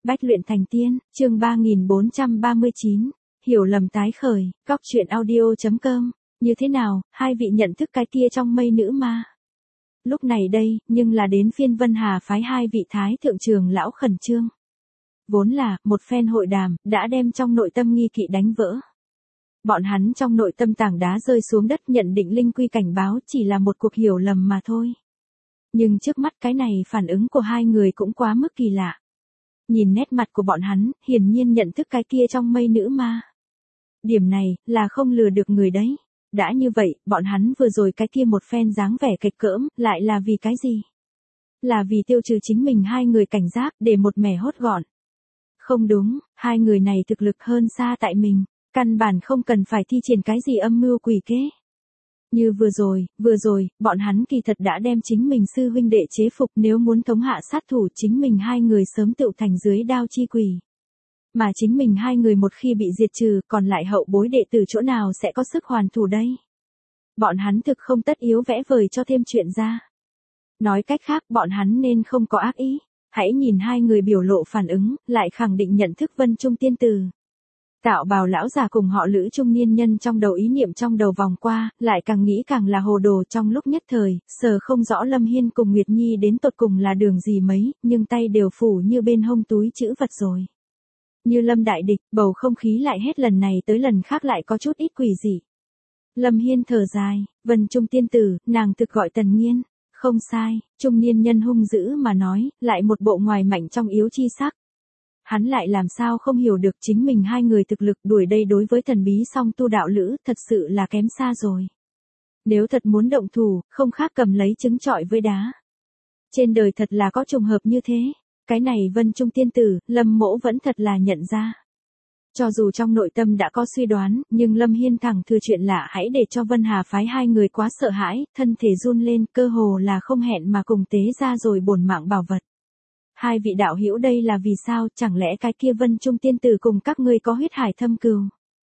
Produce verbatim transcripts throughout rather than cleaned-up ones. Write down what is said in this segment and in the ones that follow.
Bách luyện thành tiên, chương ba nghìn bốn trăm ba mươi chín, hiểu lầm tái khởi, góc truyện audio chấm com, như thế nào, hai vị nhận thức cái kia trong mây nữ ma. Lúc này đây, nhưng là đến phiên Vân Hà phái hai vị thái thượng trưởng lão khẩn trương. Vốn là, một phen hội đàm, đã đem trong nội tâm nghi kỵ đánh vỡ. Bọn hắn trong nội tâm tảng đá rơi xuống đất nhận định linh quy cảnh báo chỉ là một cuộc hiểu lầm mà thôi. Nhưng trước mắt cái này phản ứng của hai người cũng quá mức kỳ lạ. Nhìn nét mặt của bọn hắn, hiển nhiên nhận thức cái kia trong mây nữ ma. Điểm này, là không lừa được người đấy. Đã như vậy, bọn hắn vừa rồi cái kia một phen dáng vẻ kịch cỡm, lại là vì cái gì? Là vì tiêu trừ chính mình hai người cảnh giác để một mẻ hốt gọn. Không đúng, hai người này thực lực hơn xa tại mình, căn bản không cần phải thi triển cái gì âm mưu quỷ kế. Như vừa rồi, vừa rồi, bọn hắn kỳ thật đã đem chính mình sư huynh đệ chế phục, nếu muốn thống hạ sát thủ chính mình hai người sớm tựu thành dưới đao chi quỷ. Mà chính mình hai người một khi bị diệt trừ, còn lại hậu bối đệ tử chỗ nào sẽ có sức hoàn thủ đây? Bọn hắn thực không tất yếu vẽ vời cho thêm chuyện ra. Nói cách khác, bọn hắn nên không có ác ý. Hãy nhìn hai người biểu lộ phản ứng, lại khẳng định nhận thức Vân Trung tiên tử. Tạo bào lão già cùng họ Lữ trung niên nhân trong đầu ý niệm trong đầu vòng qua, lại càng nghĩ càng là hồ đồ trong lúc nhất thời, sờ không rõ Lâm Hiên cùng Nguyệt Nhi đến tột cùng là đường gì mấy, nhưng tay đều phủ như bên hông túi chữ vật rồi. Như Lâm đại địch, bầu không khí lại hết lần này tới lần khác lại có chút ít quỷ dị. Lâm Hiên thở dài, Vân Trung tiên tử, nàng thực gọi Tần Nghiên. Không sai, trung niên nhân hung dữ mà nói, lại một bộ ngoài mạnh trong yếu chi sắc. Hắn lại làm sao không hiểu được chính mình hai người thực lực đuổi đây đối với thần bí song tu đạo lữ, thật sự là kém xa rồi. Nếu thật muốn động thủ, không khác cầm lấy trứng trọi với đá. Trên đời thật là có trùng hợp như thế, cái này Vân Trung tiên tử, Lâm Mỗ vẫn thật là nhận ra. Cho dù trong nội tâm đã có suy đoán, nhưng Lâm Hiên thẳng thừa chuyện lạ hãy để cho Vân Hà phái hai người quá sợ hãi, thân thể run lên, cơ hồ là không hẹn mà cùng tế ra rồi bổn mạng bảo vật. Hai vị đạo hữu đây là vì sao, chẳng lẽ cái kia Vân Trung tiên tử cùng các ngươi có huyết hải thâm cừu?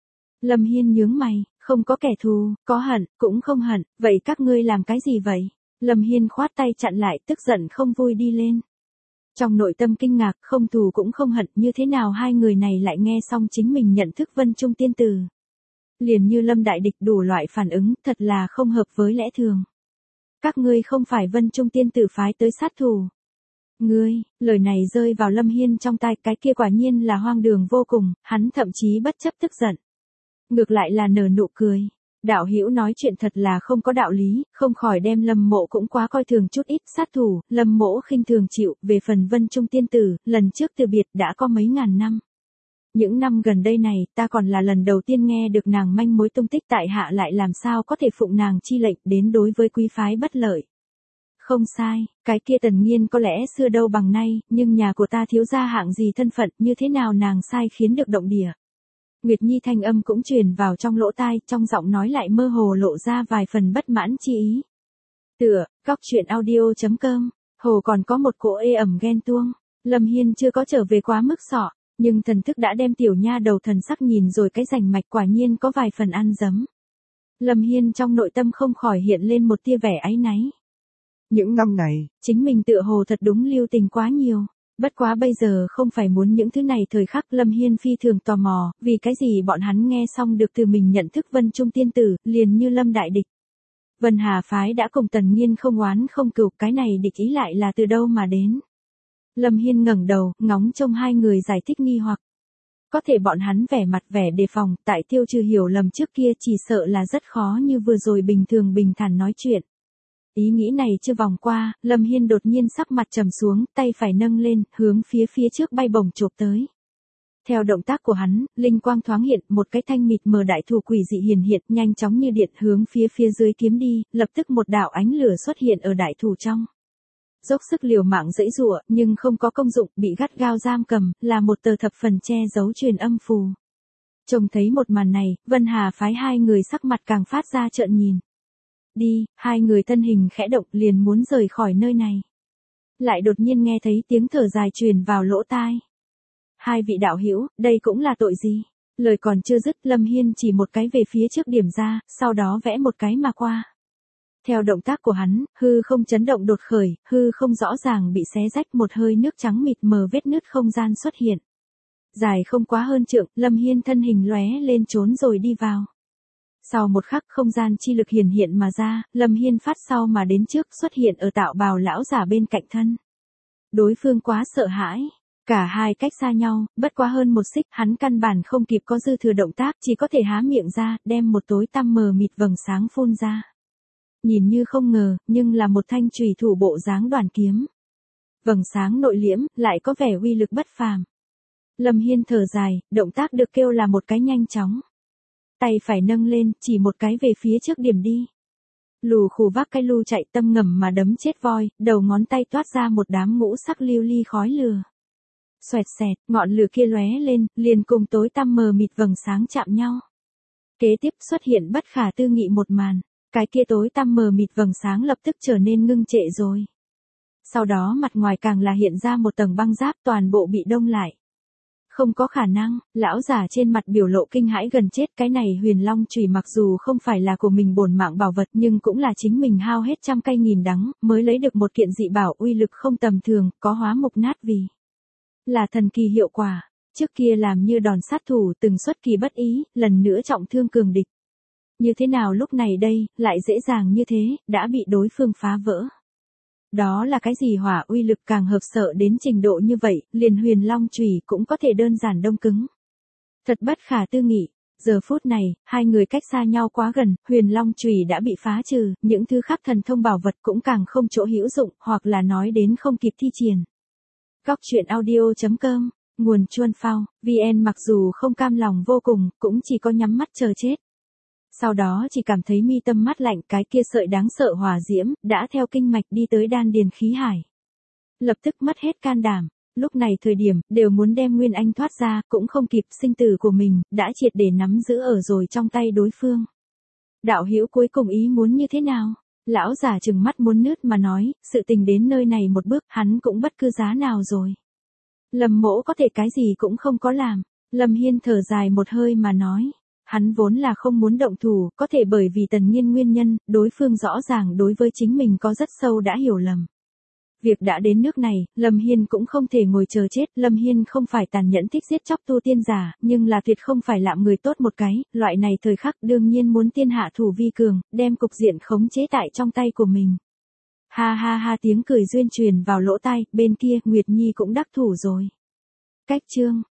Lâm Hiên nhướng mày, không có kẻ thù, có hận, cũng không hận, vậy các ngươi làm cái gì vậy? Lâm Hiên khoát tay chặn lại, tức giận không vui đi lên. Trong nội tâm kinh ngạc, không thù cũng không hận, như thế nào hai người này lại nghe xong chính mình nhận thức Vân Trung tiên tử. Liền như Lâm đại địch đủ loại phản ứng, thật là không hợp với lẽ thường. Các ngươi không phải Vân Trung tiên tử phái tới sát thủ. Ngươi, lời này rơi vào Lâm Hiên trong tai, cái kia quả nhiên là hoang đường vô cùng, hắn thậm chí bất chấp tức giận. Ngược lại là nở nụ cười. Đạo hữu nói chuyện thật là không có đạo lý, không khỏi đem Lâm Mộ cũng quá coi thường chút ít, sát thủ, Lâm Mộ khinh thường chịu, về phần Vân Trung tiên tử, lần trước từ biệt đã có mấy ngàn năm. Những năm gần đây này, ta còn là lần đầu tiên nghe được nàng manh mối tung tích, tại hạ lại làm sao có thể phụng nàng chi lệnh đến đối với quý phái bất lợi. Không sai, cái kia Tần Nghiên có lẽ xưa đâu bằng nay, nhưng nhà của ta thiếu gia hạng gì thân phận, như thế nào nàng sai khiến được động địa. Nguyệt Nhi thanh âm cũng truyền vào trong lỗ tai, trong giọng nói lại mơ hồ lộ ra vài phần bất mãn chi ý. Tựa, góc truyện audio chấm com, hồ còn có một cỗ ê ẩm ghen tuông. Lâm Hiên chưa có trở về quá mức sọ, nhưng thần thức đã đem tiểu nha đầu thần sắc nhìn rồi cái rành mạch, quả nhiên có vài phần ăn dấm. Lâm Hiên trong nội tâm không khỏi hiện lên một tia vẻ áy náy. Những năm này, chính mình tựa hồ thật đúng lưu tình quá nhiều. Bất quá bây giờ không phải muốn những thứ này thời khắc, Lâm Hiên phi thường tò mò, vì cái gì bọn hắn nghe xong được từ mình nhận thức Vân Trung tiên tử, liền như Lâm đại địch. Vân Hà phái đã cùng Tần Nghiên không oán không cừu, cái này địch ý lại là từ đâu mà đến. Lâm Hiên ngẩng đầu, ngóng trông hai người giải thích nghi hoặc. Có thể bọn hắn vẻ mặt vẻ đề phòng, tại tiêu trừ hiểu lầm trước kia chỉ sợ là rất khó như vừa rồi bình thường bình thản nói chuyện. Ý nghĩ này chưa vòng qua, Lâm Hiên đột nhiên sắc mặt trầm xuống, tay phải nâng lên, hướng phía phía trước bay bổng chộp tới. Theo động tác của hắn, linh quang thoáng hiện, một cái thanh mịt mờ đại thủ quỷ dị hiển hiện, nhanh chóng như điện hướng phía phía dưới kiếm đi, lập tức một đạo ánh lửa xuất hiện ở đại thủ trong. Dốc sức liều mạng giãy giụa, nhưng không có công dụng, bị gắt gao giam cầm, là một tờ thập phần che giấu truyền âm phù. Trông thấy một màn này, Vân Hà phái hai người sắc mặt càng phát ra trợn nhìn. Đi, hai người thân hình khẽ động liền muốn rời khỏi nơi này. Lại đột nhiên nghe thấy tiếng thở dài truyền vào lỗ tai. Hai vị đạo hữu, đây cũng là tội gì? Lời còn chưa dứt, Lâm Hiên chỉ một cái về phía trước điểm ra, sau đó vẽ một cái mà qua. Theo động tác của hắn, hư không chấn động đột khởi, hư không rõ ràng bị xé rách, một hơi nước trắng mịt mờ vết nứt không gian xuất hiện. Dài không quá hơn trượng, Lâm Hiên thân hình lóe lên trốn rồi đi vào. Sau một khắc không gian chi lực hiển hiện mà ra, Lâm Hiên phát sau mà đến trước xuất hiện ở tạo bào lão giả bên cạnh thân. Đối phương quá sợ hãi. Cả hai cách xa nhau, bất quá hơn một xích, hắn căn bản không kịp có dư thừa động tác, chỉ có thể há miệng ra, đem một tối tăm mờ mịt vầng sáng phun ra. Nhìn như không ngờ, nhưng là một thanh chùy thủ bộ dáng đoàn kiếm. Vầng sáng nội liễm, lại có vẻ uy lực bất phàm. Lâm Hiên thở dài, động tác được kêu là một cái nhanh chóng. Tay phải nâng lên, chỉ một cái về phía trước điểm đi. Lù khù vác cái lu chạy tâm ngầm mà đấm chết voi, đầu ngón tay toát ra một đám ngũ sắc lưu ly khói lửa. Xoẹt xẹt, ngọn lửa kia lóe lên, liền cùng tối tăm mờ mịt vầng sáng chạm nhau. Kế tiếp xuất hiện bất khả tư nghị một màn, cái kia tối tăm mờ mịt vầng sáng lập tức trở nên ngưng trệ rồi. Sau đó mặt ngoài càng là hiện ra một tầng băng giáp, toàn bộ bị đông lại. Không có khả năng, lão giả trên mặt biểu lộ kinh hãi gần chết, cái này Huyền Long chùy mặc dù không phải là của mình bổn mạng bảo vật nhưng cũng là chính mình hao hết trăm cây nghìn đắng, mới lấy được một kiện dị bảo uy lực không tầm thường, có hóa mục nát vì là thần kỳ hiệu quả. Trước kia làm như đòn sát thủ từng xuất kỳ bất ý, lần nữa trọng thương cường địch. Như thế nào lúc này đây, lại dễ dàng như thế, đã bị đối phương phá vỡ. Đó là cái gì hỏa uy lực càng hợp sợ đến trình độ như vậy, liền Huyền Long chùy cũng có thể đơn giản đông cứng. Thật bất khả tư nghị, giờ phút này, hai người cách xa nhau quá gần, Huyền Long chùy đã bị phá trừ, những thứ khác thần thông bảo vật cũng càng không chỗ hữu dụng, hoặc là nói đến không kịp thi triển. Góc truyện audio chấm com, nguồn Chuan Phao, vê en mặc dù không cam lòng vô cùng, cũng chỉ có nhắm mắt chờ chết. Sau đó chỉ cảm thấy mi tâm mắt lạnh, cái kia sợi đáng sợ hỏa diễm, đã theo kinh mạch đi tới đan điền khí hải. Lập tức mất hết can đảm, lúc này thời điểm, đều muốn đem Nguyên Anh thoát ra, cũng không kịp, sinh tử của mình, đã triệt để nắm giữ ở rồi trong tay đối phương. Đạo hữu cuối cùng ý muốn như thế nào? Lão giả trừng mắt muốn nứt mà nói, sự tình đến nơi này một bước, hắn cũng bất cứ giá nào rồi. Lâm mỗ có thể cái gì cũng không có làm. Lâm Hiên thở dài một hơi mà nói. Hắn vốn là không muốn động thủ, có thể bởi vì Tần Nghiên nguyên nhân, đối phương rõ ràng đối với chính mình có rất sâu đã hiểu lầm. Việc đã đến nước này, Lâm Hiên cũng không thể ngồi chờ chết, Lâm Hiên không phải tàn nhẫn thích giết chóc tu tiên giả, nhưng là tuyệt không phải lạm người tốt một cái, loại này thời khắc đương nhiên muốn tiên hạ thủ vi cường, đem cục diện khống chế tại trong tay của mình. Ha ha ha, tiếng cười duyên truyền vào lỗ tai, bên kia Nguyệt Nhi cũng đắc thủ rồi. Cách chương